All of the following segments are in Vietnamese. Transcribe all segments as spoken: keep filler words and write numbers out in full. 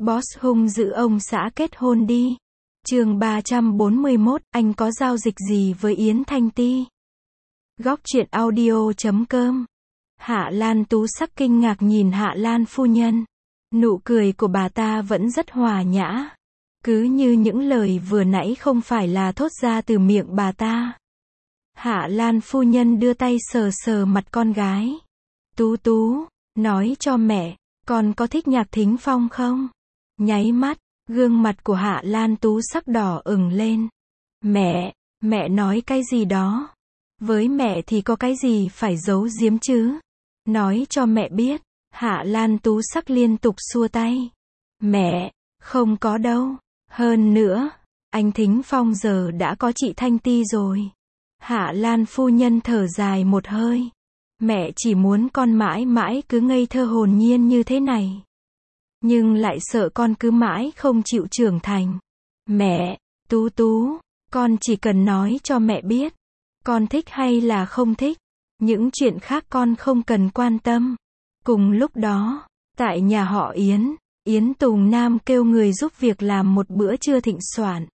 Boss hung dữ ông xã kết hôn đi. Chương ba trăm bốn mươi mốt, anh có giao dịch gì với Yến Thanh Ti? Góc truyện audio chấm com. Hạ Lan Tú Sắc kinh ngạc nhìn Hạ Lan phu nhân. Nụ cười của bà ta vẫn rất hòa nhã. Cứ như những lời vừa nãy không phải là thốt ra từ miệng bà ta. Hạ Lan phu nhân đưa tay sờ sờ mặt con gái. Tú Tú, nói cho mẹ, con có thích Nhạc Thính Phong không? Nháy mắt, gương mặt của Hạ Lan Tú Sắc đỏ ửng lên. Mẹ, mẹ nói cái gì đó? Với mẹ thì có cái gì phải giấu giếm chứ? Nói cho mẹ biết. Hạ Lan Tú Sắc liên tục xua tay. Mẹ, không có đâu. Hơn nữa, anh Thính Phong giờ đã có chị Thanh Ti rồi. Hạ Lan phu nhân thở dài một hơi. Mẹ chỉ muốn con mãi mãi cứ ngây thơ hồn nhiên như thế này. Nhưng lại sợ con cứ mãi không chịu trưởng thành. Mẹ, Tú Tú, con chỉ cần nói cho mẹ biết. Con thích hay là không thích. Những chuyện khác con không cần quan tâm. Cùng lúc đó, tại nhà họ Yến, Yến Tùng Nam kêu người giúp việc làm một bữa trưa thịnh soạn.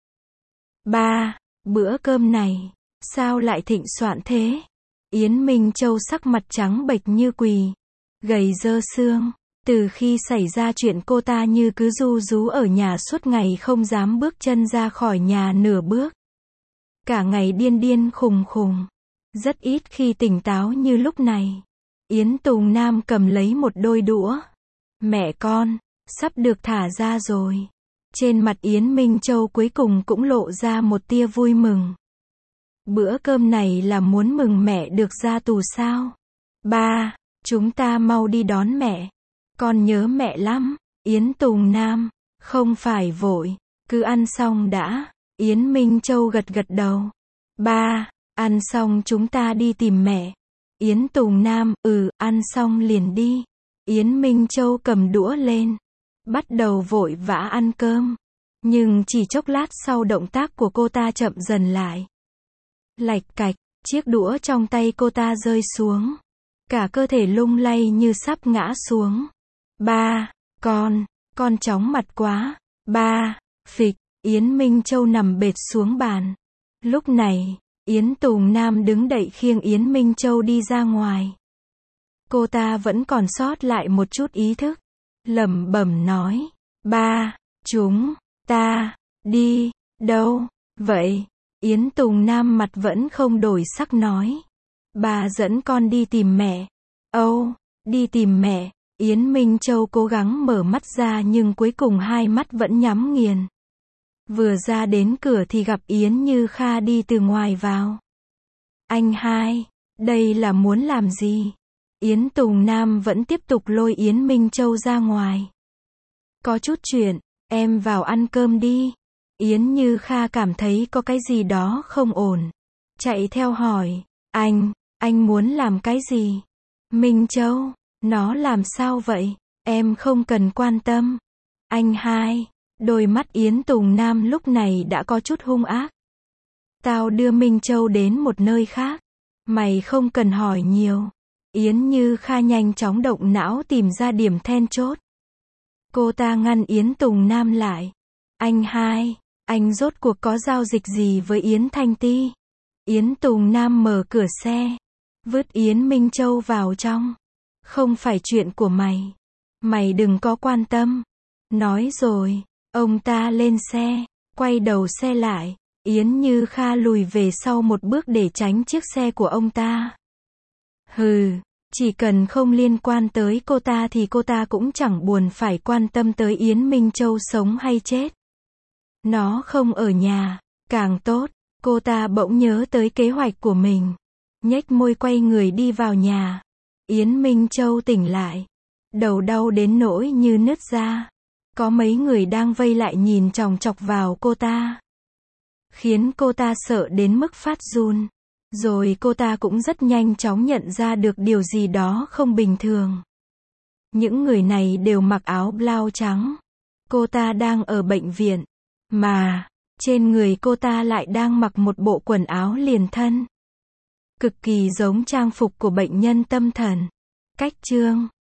Ba, bữa cơm này, sao lại thịnh soạn thế? Yến Minh Châu sắc mặt trắng bệch như quỳ, gầy dơ xương. Từ khi xảy ra chuyện cô ta như cứ ru rú ở nhà suốt ngày không dám bước chân ra khỏi nhà nửa bước. Cả ngày điên điên khùng khùng. Rất ít khi tỉnh táo như lúc này. Yến Tùng Nam cầm lấy một đôi đũa. Mẹ con, sắp được thả ra rồi. Trên mặt Yến Minh Châu cuối cùng cũng lộ ra một tia vui mừng. Bữa cơm này là muốn mừng mẹ được ra tù sao? Ba, chúng ta mau đi đón mẹ. Con nhớ mẹ lắm. Yến Tùng Nam, không phải vội, cứ ăn xong đã. Yến Minh Châu gật gật đầu. Ba, ăn xong chúng ta đi tìm mẹ. Yến Tùng Nam, ừ, ăn xong liền đi. Yến Minh Châu cầm đũa lên, bắt đầu vội vã ăn cơm. Nhưng chỉ chốc lát sau động tác của cô ta chậm dần lại. Lạch cạch, chiếc đũa trong tay cô ta rơi xuống. Cả cơ thể lung lay như sắp ngã xuống. Ba, con, con chóng mặt quá. Ba, phịch, Yến Minh Châu nằm bệt xuống bàn. Lúc này, Yến Tùng Nam đứng đậy khiêng Yến Minh Châu đi ra ngoài. Cô ta vẫn còn sót lại một chút ý thức. Lẩm bẩm nói. Ba, chúng ta đi đâu vậy? Yến Tùng Nam mặt vẫn không đổi sắc nói. Bà dẫn con đi tìm mẹ. Âu, đi tìm mẹ. Yến Minh Châu cố gắng mở mắt ra nhưng cuối cùng hai mắt vẫn nhắm nghiền. Vừa ra đến cửa thì gặp Yến Như Kha đi từ ngoài vào. Anh hai, đây là muốn làm gì? Yến Tùng Nam vẫn tiếp tục lôi Yến Minh Châu ra ngoài. Có chút chuyện, em vào ăn cơm đi. Yến Như Kha cảm thấy có cái gì đó không ổn. Chạy theo hỏi, anh, anh muốn làm cái gì? Minh Châu, nó làm sao vậy? Em không cần quan tâm. Anh hai, đôi mắt Yến Tùng Nam lúc này đã có chút hung ác. Tao đưa Minh Châu đến một nơi khác. Mày không cần hỏi nhiều. Yến Như Kha nhanh chóng động não tìm ra điểm then chốt. Cô ta ngăn Yến Tùng Nam lại. Anh hai, anh rốt cuộc có giao dịch gì với Yến Thanh Ti? Yến Tùng Nam mở cửa xe, vứt Yến Minh Châu vào trong. Không phải chuyện của mày. Mày đừng có quan tâm. Nói rồi, ông ta lên xe, quay đầu xe lại. Yến Như Kha lùi về sau một bước để tránh chiếc xe của ông ta. Hừ, chỉ cần không liên quan tới cô ta thì cô ta cũng chẳng buồn phải quan tâm tới Yến Minh Châu sống hay chết. Nó không ở nhà, càng tốt. Cô ta bỗng nhớ tới kế hoạch của mình. Nhếch môi quay người đi vào nhà. Yến Minh Châu tỉnh lại. Đầu đau đến nỗi như nứt ra. Có mấy người đang vây lại nhìn chòng chọc vào cô ta. Khiến cô ta sợ đến mức phát run. Rồi cô ta cũng rất nhanh chóng nhận ra được điều gì đó không bình thường. Những người này đều mặc áo blau trắng. Cô ta đang ở bệnh viện. Mà, trên người cô ta lại đang mặc một bộ quần áo liền thân. Cực kỳ giống trang phục của bệnh nhân tâm thần. Cách chương